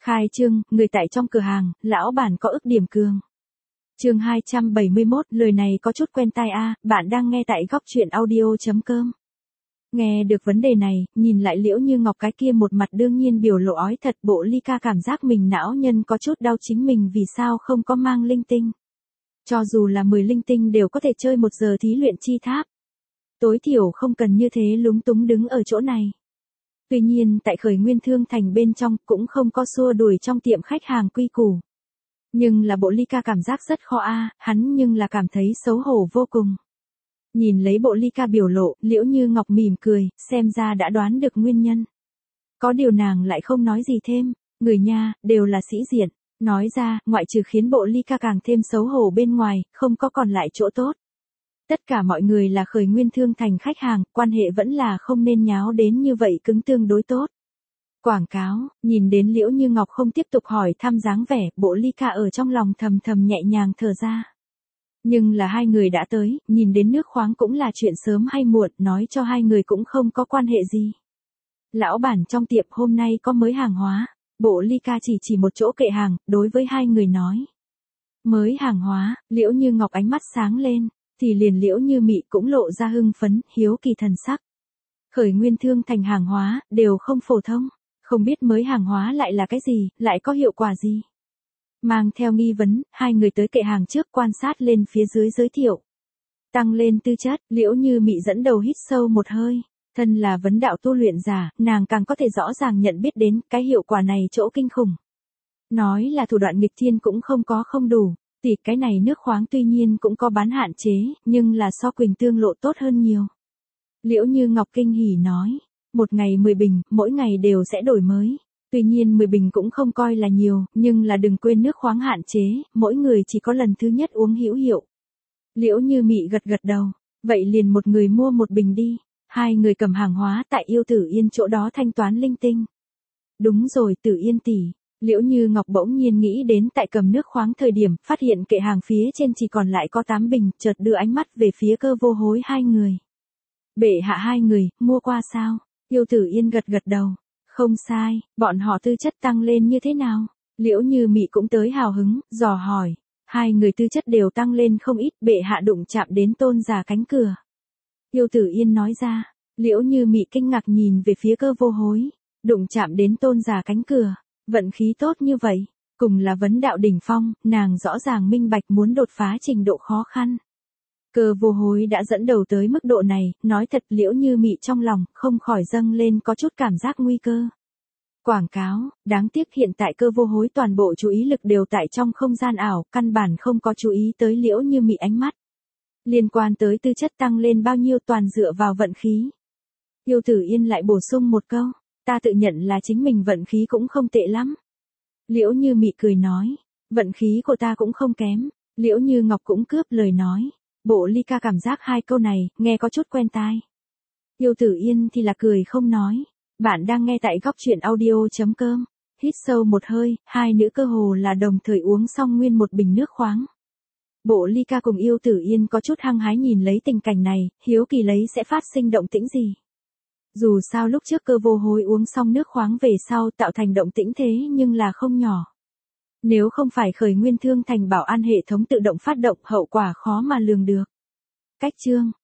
Khai trương, người tại trong cửa hàng, lão bản có ức điểm cường. Chương 271, lời này có chút quen tai a, bạn đang nghe tại góc truyện audio.com. Nghe được vấn đề này, nhìn lại Liễu Như Ngọc cái kia một mặt đương nhiên biểu lộ ói thật, Bộ Ly Ca cảm giác mình não nhân có chút đau chính mình vì sao không có mang linh tinh. Cho dù là 10 linh tinh đều có thể chơi 1 giờ thí luyện chi tháp. Tối thiểu không cần như thế lúng túng đứng ở chỗ này. Tuy nhiên tại Khởi Nguyên Thương Thành bên trong cũng không có xua đuổi trong tiệm khách hàng quy củ. Nhưng là Bộ Ly Ca cảm giác rất khó hắn nhưng là cảm thấy xấu hổ vô cùng. Nhìn lấy Bộ Ly Ca biểu lộ, Liễu Như Ngọc mỉm cười, xem ra đã đoán được nguyên nhân. Có điều nàng lại không nói gì thêm, người nha, đều là sĩ diện. Nói ra, ngoại trừ khiến Bộ Ly Ca càng thêm xấu hổ bên ngoài, không có còn lại chỗ tốt. Tất cả mọi người là Khởi Nguyên Thương Thành khách hàng, quan hệ vẫn là không nên nháo đến như vậy cứng tương đối tốt. Quảng cáo, nhìn đến Liễu Như Ngọc không tiếp tục hỏi thăm dáng vẻ, Bộ Ly Ca ở trong lòng thầm thầm nhẹ nhàng thở ra. Nhưng là hai người đã tới, nhìn đến nước khoáng cũng là chuyện sớm hay muộn, nói cho hai người cũng không có quan hệ gì. Lão bản trong tiệm hôm nay có mới hàng hóa, Bộ Ly Ca chỉ một chỗ kệ hàng, đối với hai người nói. Mới hàng hóa, Liễu Như Ngọc ánh mắt sáng lên, thì liền Liễu Như Mị cũng lộ ra hưng phấn, hiếu kỳ thần sắc. Khởi Nguyên Thương Thành hàng hóa, đều không phổ thông, không biết mới hàng hóa lại là cái gì, lại có hiệu quả gì. Mang theo nghi vấn, hai người tới kệ hàng trước quan sát lên phía dưới giới thiệu. Tăng lên tư chất, Liễu Như Mị dẫn đầu hít sâu một hơi. Thân là vấn đạo tu luyện giả, nàng càng có thể rõ ràng nhận biết đến cái hiệu quả này chỗ kinh khủng. Nói là thủ đoạn nghịch thiên cũng không đủ, thì cái này nước khoáng tuy nhiên cũng có bán hạn chế, nhưng là so Quỳnh Tương Lộ tốt hơn nhiều. Liễu Như Ngọc kinh hỉ nói, một ngày 10 bình, mỗi ngày đều sẽ đổi mới. Tuy nhiên 10 bình cũng không coi là nhiều, nhưng là đừng quên nước khoáng hạn chế, mỗi người chỉ có lần thứ nhất uống hữu hiệu. Liễu Như Mị gật đầu, vậy liền một người mua 1 bình đi. Hai người cầm hàng hóa tại Yêu Tử Yên chỗ đó thanh toán linh tinh. Đúng rồi Tử Yên tỷ, Liễu Như Ngọc bỗng nhiên nghĩ đến tại cầm nước khoáng thời điểm, phát hiện kệ hàng phía trên chỉ còn lại có 8 bình, chợt đưa ánh mắt về phía Cơ Vô Hối hai người. Bệ hạ hai người, mua qua sao? Yêu Tử Yên gật đầu. Không sai, bọn họ tư chất tăng lên như thế nào? Liễu Như Mị cũng tới hào hứng, dò hỏi. Hai người tư chất đều tăng lên không ít, bệ hạ đụng chạm đến tôn giả cánh cửa. Yêu Tử Yên nói ra, Liễu Như Mị kinh ngạc nhìn về phía Cơ Vô Hối, đụng chạm đến tôn giả cánh cửa, vận khí tốt như vậy, cùng là vấn đạo đỉnh phong, nàng rõ ràng minh bạch muốn đột phá trình độ khó khăn. Cơ Vô Hối đã dẫn đầu tới mức độ này, nói thật Liễu Như Mị trong lòng không khỏi dâng lên có chút cảm giác nguy cơ. Quảng cáo, đáng tiếc hiện tại Cơ Vô Hối toàn bộ chú ý lực đều tại trong không gian ảo, căn bản không có chú ý tới Liễu Như Mị ánh mắt. Liên quan tới tư chất tăng lên bao nhiêu toàn dựa vào vận khí. Yêu Tử Yên lại bổ sung một câu, ta tự nhận là chính mình vận khí cũng không tệ lắm. Liễu Như Mị cười nói, vận khí của ta cũng không kém. Liễu Như Ngọc cũng cướp lời nói. Bộ Ly Ca cảm giác hai câu này, nghe có chút quen tai. Yêu Tử Yên thì là cười không nói. Bạn đang nghe tại góc truyện audio.com. Hít sâu một hơi, hai nữ cơ hồ là đồng thời uống xong nguyên 1 bình nước khoáng. Bộ Ly Ca cùng Yêu Tử Yên có chút hăng hái nhìn lấy tình cảnh này, hiếu kỳ lấy sẽ phát sinh động tĩnh gì. Dù sao lúc trước Cơ Vô Hối uống xong nước khoáng về sau tạo thành động tĩnh thế nhưng là không nhỏ. Nếu không phải Khởi Nguyên Thương Thành bảo an hệ thống tự động phát động hậu quả khó mà lường được. Cách chương,